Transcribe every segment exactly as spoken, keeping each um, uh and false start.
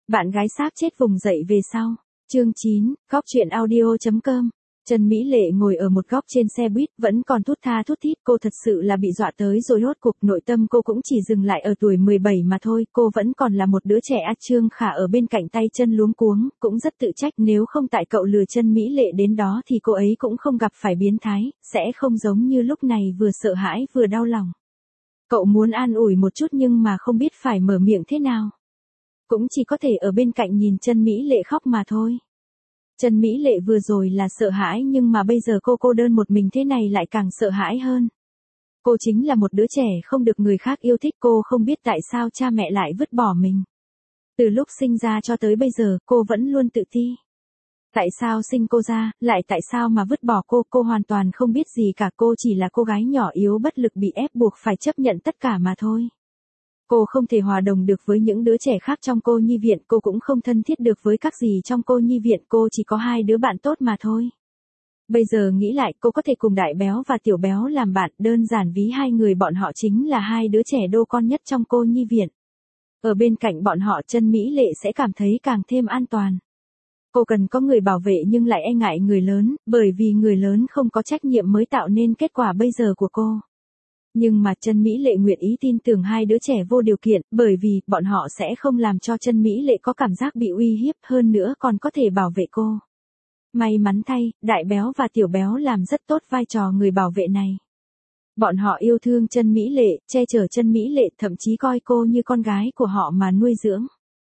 Bạn gái xác chết vùng dậy về sau. Chương chín, góc truyện audio chấm com. Trần Mỹ Lệ ngồi ở một góc trên xe buýt, vẫn còn thút tha thút thít, cô thật sự là bị dọa tới rồi rốt cuộc, nội tâm cô cũng chỉ dừng lại ở tuổi mười bảy mà thôi, cô vẫn còn là một đứa trẻ. A Trương Khả ở bên cạnh tay chân luống cuống, cũng rất tự trách, nếu không tại cậu lừa Trần Mỹ Lệ đến đó thì cô ấy cũng không gặp phải biến thái, sẽ không giống như lúc này vừa sợ hãi vừa đau lòng. Cậu muốn an ủi một chút nhưng mà không biết phải mở miệng thế nào. Cũng chỉ có thể ở bên cạnh nhìn Trần Mỹ Lệ khóc mà thôi. Trần Mỹ Lệ vừa rồi là sợ hãi nhưng mà bây giờ cô cô đơn một mình thế này lại càng sợ hãi hơn. Cô chính là một đứa trẻ không được người khác yêu thích, cô không biết tại sao cha mẹ lại vứt bỏ mình. Từ lúc sinh ra cho tới bây giờ cô vẫn luôn tự ti. Tại sao sinh cô ra, lại tại sao mà vứt bỏ cô, cô hoàn toàn không biết gì cả, cô chỉ là cô gái nhỏ yếu bất lực bị ép buộc phải chấp nhận tất cả mà thôi. Cô không thể hòa đồng được với những đứa trẻ khác trong cô nhi viện, cô cũng không thân thiết được với các gì trong cô nhi viện, cô chỉ có hai đứa bạn tốt mà thôi. Bây giờ nghĩ lại, cô có thể cùng Đại Béo và Tiểu Béo làm bạn, đơn giản ví hai người bọn họ chính là hai đứa trẻ đô con nhất trong cô nhi viện. Ở bên cạnh bọn họ Trần Mỹ Lệ sẽ cảm thấy càng thêm an toàn. Cô cần có người bảo vệ nhưng lại e ngại người lớn, bởi vì người lớn không có trách nhiệm mới tạo nên kết quả bây giờ của cô. Nhưng mà Trần Mỹ Lệ nguyện ý tin tưởng hai đứa trẻ vô điều kiện, bởi vì bọn họ sẽ không làm cho Trần Mỹ Lệ có cảm giác bị uy hiếp, hơn nữa còn có thể bảo vệ cô. May mắn thay, Đại Béo và Tiểu Béo làm rất tốt vai trò người bảo vệ này. Bọn họ yêu thương Trần Mỹ Lệ, che chở Trần Mỹ Lệ, thậm chí coi cô như con gái của họ mà nuôi dưỡng.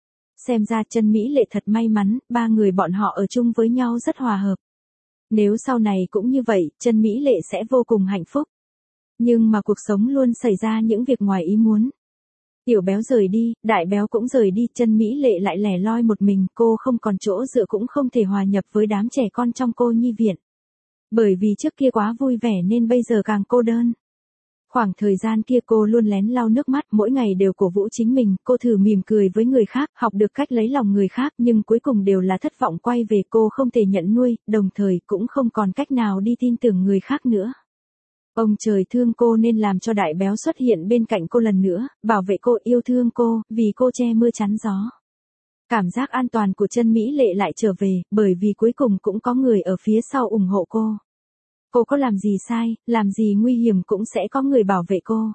Xem ra Trần Mỹ Lệ thật may mắn, ba người bọn họ ở chung với nhau rất hòa hợp. Nếu sau này cũng như vậy, Trần Mỹ Lệ sẽ vô cùng hạnh phúc. Nhưng mà cuộc sống luôn xảy ra những việc ngoài ý muốn. Tiểu Béo rời đi, Đại Béo cũng rời đi, Trần Mỹ Lệ lại lẻ loi một mình, cô không còn chỗ dựa cũng không thể hòa nhập với đám trẻ con trong cô nhi viện. Bởi vì trước kia quá vui vẻ nên bây giờ càng cô đơn. Khoảng thời gian kia cô luôn lén lau nước mắt, mỗi ngày đều cổ vũ chính mình, cô thử mỉm cười với người khác, học được cách lấy lòng người khác, nhưng cuối cùng đều là thất vọng quay về, cô không thể nhận nuôi, đồng thời cũng không còn cách nào đi tin tưởng người khác nữa. Ông trời thương cô nên làm cho Đại Béo xuất hiện bên cạnh cô lần nữa, bảo vệ cô, yêu thương cô, vì cô che mưa chắn gió. Cảm giác an toàn của Trần Mỹ Lệ lại trở về, bởi vì cuối cùng cũng có người ở phía sau ủng hộ cô. Cô có làm gì sai, làm gì nguy hiểm cũng sẽ có người bảo vệ cô.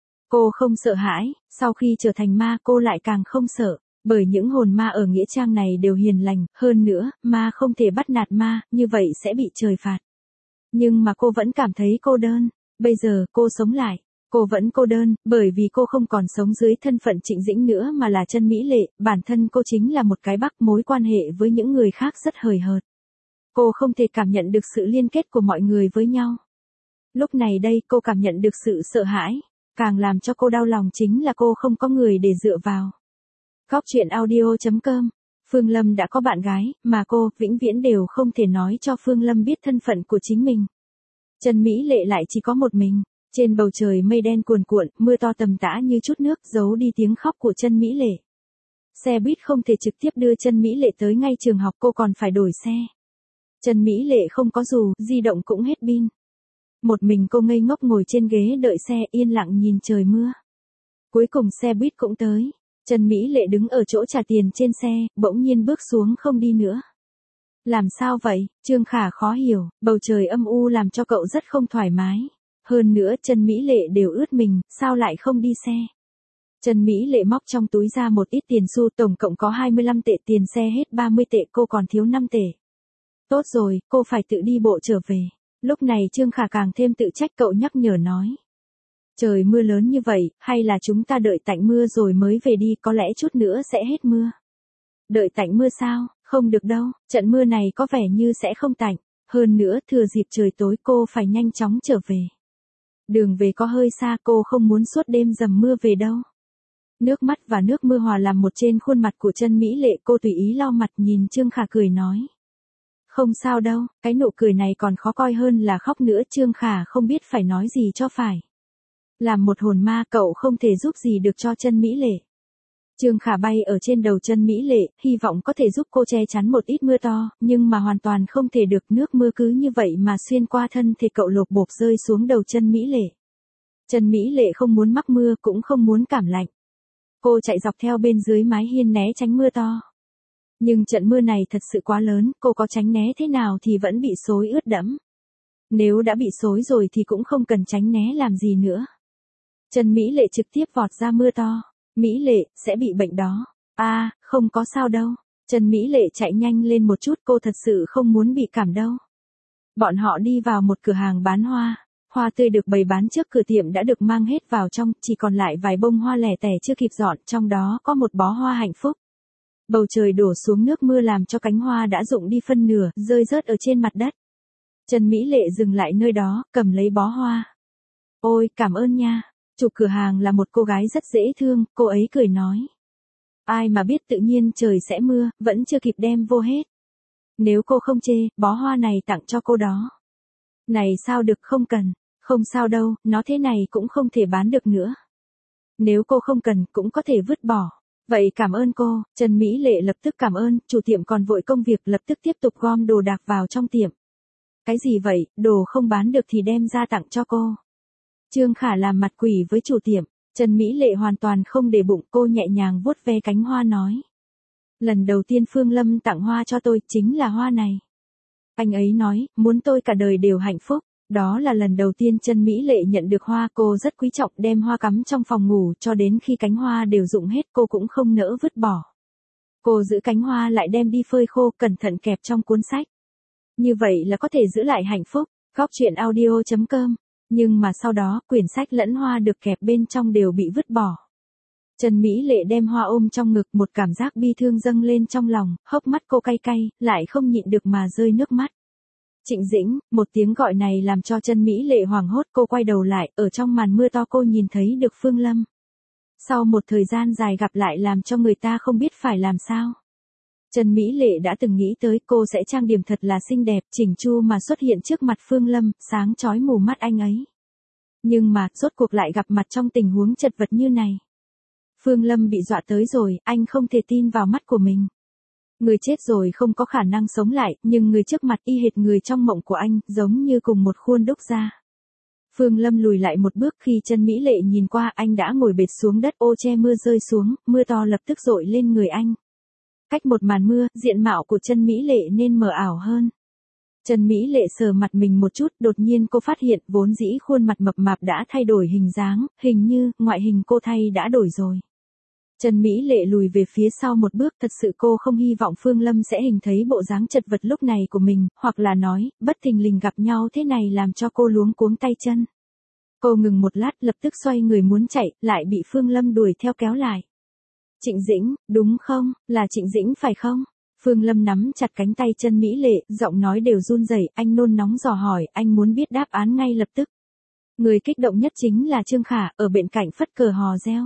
Cô không sợ hãi, sau khi trở thành ma cô lại càng không sợ, bởi những hồn ma ở nghĩa trang này đều hiền lành, hơn nữa, ma không thể bắt nạt ma, như vậy sẽ bị trời phạt. Nhưng mà cô vẫn cảm thấy cô đơn, bây giờ cô sống lại, cô vẫn cô đơn, bởi vì cô không còn sống dưới thân phận Trịnh Dĩnh nữa mà là Trần Mỹ Lệ, bản thân cô chính là một cái bắc, mối quan hệ với những người khác rất hời hợt. Cô không thể cảm nhận được sự liên kết của mọi người với nhau. Lúc này đây cô cảm nhận được sự sợ hãi, càng làm cho cô đau lòng chính là cô không có người để dựa vào. Góc truyện audio chấm com. Phương Lâm đã có bạn gái, mà cô, vĩnh viễn đều không thể nói cho Phương Lâm biết thân phận của chính mình. Trần Mỹ Lệ lại chỉ có một mình, trên bầu trời mây đen cuồn cuộn, mưa to tầm tã như chút nước, giấu đi tiếng khóc của Trần Mỹ Lệ. Xe buýt không thể trực tiếp đưa Trần Mỹ Lệ tới ngay trường học, cô còn phải đổi xe. Trần Mỹ Lệ không có dù, di động cũng hết pin. Một mình cô ngây ngốc ngồi trên ghế đợi xe, yên lặng nhìn trời mưa. Cuối cùng xe buýt cũng tới. Trần Mỹ Lệ đứng ở chỗ trả tiền trên xe, bỗng nhiên bước xuống không đi nữa. Làm sao vậy? Trương Khả khó hiểu, bầu trời âm u làm cho cậu rất không thoải mái. Hơn nữa Trần Mỹ Lệ đều ướt mình, sao lại không đi xe? Trần Mỹ Lệ móc trong túi ra một ít tiền xu, tổng cộng có hai mươi lăm tệ, tiền xe hết ba mươi tệ, cô còn thiếu năm tệ. Tốt rồi, cô phải tự đi bộ trở về. Lúc này Trương Khả càng thêm tự trách, cậu nhắc nhở nói. Trời mưa lớn như vậy, hay là chúng ta đợi tạnh mưa rồi mới về đi, có lẽ chút nữa sẽ hết mưa. Đợi tạnh mưa sao? Không được đâu, trận mưa này có vẻ như sẽ không tạnh. Hơn nữa, thừa dịp trời tối cô phải nhanh chóng trở về. Đường về có hơi xa, cô không muốn suốt đêm dầm mưa về đâu. Nước mắt và nước mưa hòa làm một trên khuôn mặt của Trần Mỹ Lệ, cô tùy ý lau mặt nhìn Trương Khả cười nói. Không sao đâu, cái nụ cười này còn khó coi hơn là khóc nữa. Trương Khả không biết phải nói gì cho phải. Làm một hồn ma cậu không thể giúp gì được cho Trần Mỹ Lệ. Trương Khả bay ở trên đầu Trần Mỹ Lệ, hy vọng có thể giúp cô che chắn một ít mưa to, nhưng mà hoàn toàn không thể được, nước mưa cứ như vậy mà xuyên qua thân thể cậu lộp bộp rơi xuống đầu Trần Mỹ Lệ. Trần Mỹ Lệ không muốn mắc mưa cũng không muốn cảm lạnh. Cô chạy dọc theo bên dưới mái hiên né tránh mưa to. Nhưng trận mưa này thật sự quá lớn, cô có tránh né thế nào thì vẫn bị xối ướt đẫm. Nếu đã bị xối rồi thì cũng không cần tránh né làm gì nữa. Trần Mỹ Lệ trực tiếp vọt ra mưa to. Mỹ Lệ, sẽ bị bệnh đó. A, à, không có sao đâu. Trần Mỹ Lệ chạy nhanh lên một chút, cô thật sự không muốn bị cảm đâu. Bọn họ đi vào một cửa hàng bán hoa. Hoa tươi được bày bán trước cửa tiệm đã được mang hết vào trong, chỉ còn lại vài bông hoa lẻ tẻ chưa kịp dọn, trong đó có một bó hoa hạnh phúc. Bầu trời đổ xuống nước mưa làm cho cánh hoa đã rụng đi phân nửa, rơi rớt ở trên mặt đất. Trần Mỹ Lệ dừng lại nơi đó, cầm lấy bó hoa. Ôi, cảm ơn nha. Chủ cửa hàng là một cô gái rất dễ thương, cô ấy cười nói. Ai mà biết tự nhiên trời sẽ mưa, vẫn chưa kịp đem vô hết. Nếu cô không chê, bó hoa này tặng cho cô đó. Này sao được, không cần. Không sao đâu, nó thế này cũng không thể bán được nữa. Nếu cô không cần, cũng có thể vứt bỏ. Vậy cảm ơn cô. Trần Mỹ Lệ lập tức cảm ơn, chủ tiệm còn vội công việc lập tức tiếp tục gom đồ đạc vào trong tiệm. Cái gì vậy, đồ không bán được thì đem ra tặng cho cô. Trương Khả làm mặt quỷ với chủ tiệm. Trần Mỹ Lệ hoàn toàn không để bụng, cô nhẹ nhàng vuốt ve cánh hoa nói. Lần đầu tiên Phương Lâm tặng hoa cho tôi chính là hoa này. Anh ấy nói, muốn tôi cả đời đều hạnh phúc. Đó là lần đầu tiên Trần Mỹ Lệ nhận được hoa, cô rất quý trọng đem hoa cắm trong phòng ngủ cho đến khi cánh hoa đều rụng hết cô cũng không nỡ vứt bỏ. Cô giữ cánh hoa lại đem đi phơi khô cẩn thận kẹp trong cuốn sách. Như vậy là có thể giữ lại hạnh phúc. Góc truyện audio chấm com. Nhưng mà sau đó, quyển sách lẫn hoa được kẹp bên trong đều bị vứt bỏ. Trần Mỹ Lệ đem hoa ôm trong ngực, một cảm giác bi thương dâng lên trong lòng, hốc mắt cô cay cay, lại không nhịn được mà rơi nước mắt. Trịnh Dĩnh, một tiếng gọi này làm cho Trần Mỹ Lệ hoảng hốt, cô quay đầu lại, ở trong màn mưa to cô nhìn thấy được Phương Lâm. Sau một thời gian dài gặp lại làm cho người ta không biết phải làm sao. Trần Mỹ Lệ đã từng nghĩ tới cô sẽ trang điểm thật là xinh đẹp, chỉnh chu mà xuất hiện trước mặt Phương Lâm, sáng chói mù mắt anh ấy. Nhưng mà, rốt cuộc lại gặp mặt trong tình huống chật vật như này. Phương Lâm bị dọa tới rồi, anh không thể tin vào mắt của mình. Người chết rồi không có khả năng sống lại, nhưng người trước mặt y hệt người trong mộng của anh, giống như cùng một khuôn đúc ra. Phương Lâm lùi lại một bước, khi Trần Mỹ Lệ nhìn qua anh đã ngồi bệt xuống đất, ô che mưa rơi xuống, mưa to lập tức dội lên người anh. Cách một màn mưa, diện mạo của Trần Mỹ Lệ nên mờ ảo hơn. Trần Mỹ Lệ sờ mặt mình một chút, đột nhiên cô phát hiện vốn dĩ khuôn mặt mập mạp đã thay đổi hình dáng, hình như ngoại hình cô thay đã đổi rồi. Trần Mỹ Lệ lùi về phía sau một bước, thật sự cô không hy vọng Phương Lâm sẽ hình thấy bộ dáng chật vật lúc này của mình, hoặc là nói, bất thình lình gặp nhau thế này làm cho cô luống cuống tay chân. Cô ngừng một lát, lập tức xoay người muốn chạy, lại bị Phương Lâm đuổi theo kéo lại. Trịnh Dĩnh, đúng không, là Trịnh Dĩnh phải không? Phương Lâm nắm chặt cánh tay Trần Mỹ Lệ, giọng nói đều run rẩy, anh nôn nóng dò hỏi, anh muốn biết đáp án ngay lập tức. Người kích động nhất chính là Trương Khả, ở bên cạnh phất cờ hò reo.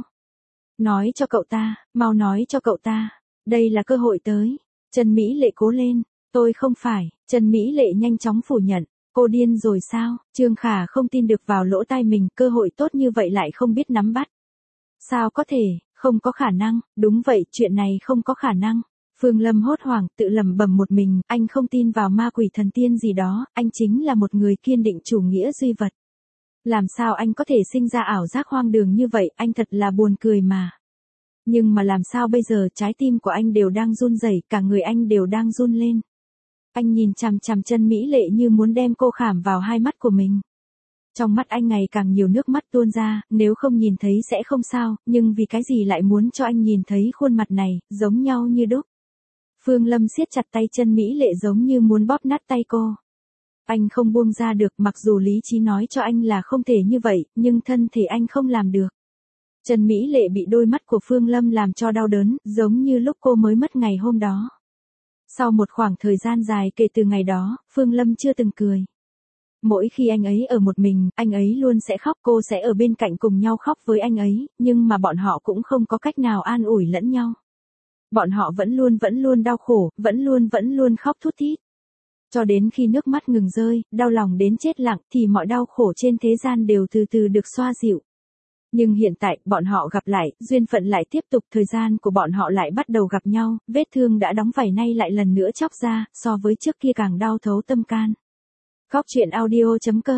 Nói cho cậu ta, mau nói cho cậu ta, đây là cơ hội tới. Trần Mỹ Lệ cố lên, tôi không phải. Trần Mỹ Lệ nhanh chóng phủ nhận, cô điên rồi sao? Trương Khả không tin được vào lỗ tai mình, cơ hội tốt như vậy lại không biết nắm bắt. Sao có thể, không có khả năng, đúng vậy, chuyện này không có khả năng. Phương Lâm hốt hoảng, tự lẩm bẩm một mình, anh không tin vào ma quỷ thần tiên gì đó, anh chính là một người kiên định chủ nghĩa duy vật. Làm sao anh có thể sinh ra ảo giác hoang đường như vậy, anh thật là buồn cười mà. Nhưng mà làm sao bây giờ, trái tim của anh đều đang run rẩy, cả người anh đều đang run lên. Anh nhìn chằm chằm Trần Mỹ Lệ như muốn đem cô khảm vào hai mắt của mình. Trong mắt anh ngày càng nhiều nước mắt tuôn ra, nếu không nhìn thấy sẽ không sao, nhưng vì cái gì lại muốn cho anh nhìn thấy khuôn mặt này, giống nhau như đúc. Phương Lâm siết chặt tay Trần Mỹ Lệ giống như muốn bóp nát tay cô. Anh không buông ra được, mặc dù lý trí nói cho anh là không thể như vậy, nhưng thân thể anh không làm được. Trần Mỹ Lệ bị đôi mắt của Phương Lâm làm cho đau đớn, giống như lúc cô mới mất ngày hôm đó. Sau một khoảng thời gian dài kể từ ngày đó, Phương Lâm chưa từng cười. Mỗi khi anh ấy ở một mình, anh ấy luôn sẽ khóc, cô sẽ ở bên cạnh cùng nhau khóc với anh ấy, nhưng mà bọn họ cũng không có cách nào an ủi lẫn nhau. Bọn họ vẫn luôn vẫn luôn đau khổ, vẫn luôn vẫn luôn khóc thút thít. Cho đến khi nước mắt ngừng rơi, đau lòng đến chết lặng, thì mọi đau khổ trên thế gian đều từ từ được xoa dịu. Nhưng hiện tại, bọn họ gặp lại, duyên phận lại tiếp tục, thời gian của bọn họ lại bắt đầu gặp nhau, vết thương đã đóng vảy nay lại lần nữa chóc ra, so với trước kia càng đau thấu tâm can. Góc truyện audio chấm com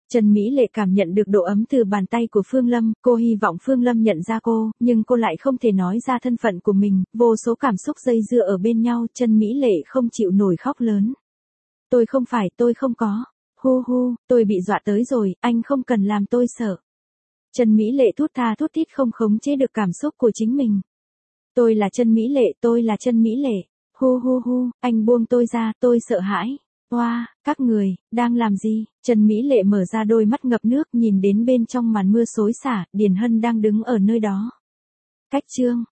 Trần Mỹ Lệ cảm nhận được độ ấm từ bàn tay của Phương Lâm, cô hy vọng Phương Lâm nhận ra cô, nhưng cô lại không thể nói ra thân phận của mình, vô số cảm xúc dây dưa ở bên nhau, Trần Mỹ Lệ không chịu nổi khóc lớn. Tôi không phải, tôi không có. Hu hu, tôi bị dọa tới rồi, anh không cần làm tôi sợ. Trần Mỹ Lệ thút tha thút thít không khống chế được cảm xúc của chính mình. Tôi là Trần Mỹ Lệ, tôi là Trần Mỹ Lệ. Hu hu hu, anh buông tôi ra, tôi sợ hãi. Oa, wow, các người, đang làm gì? Trần Mỹ Lệ mở ra đôi mắt ngập nước nhìn đến bên trong màn mưa xối xả, Điền Hân đang đứng ở nơi đó. Cách chương.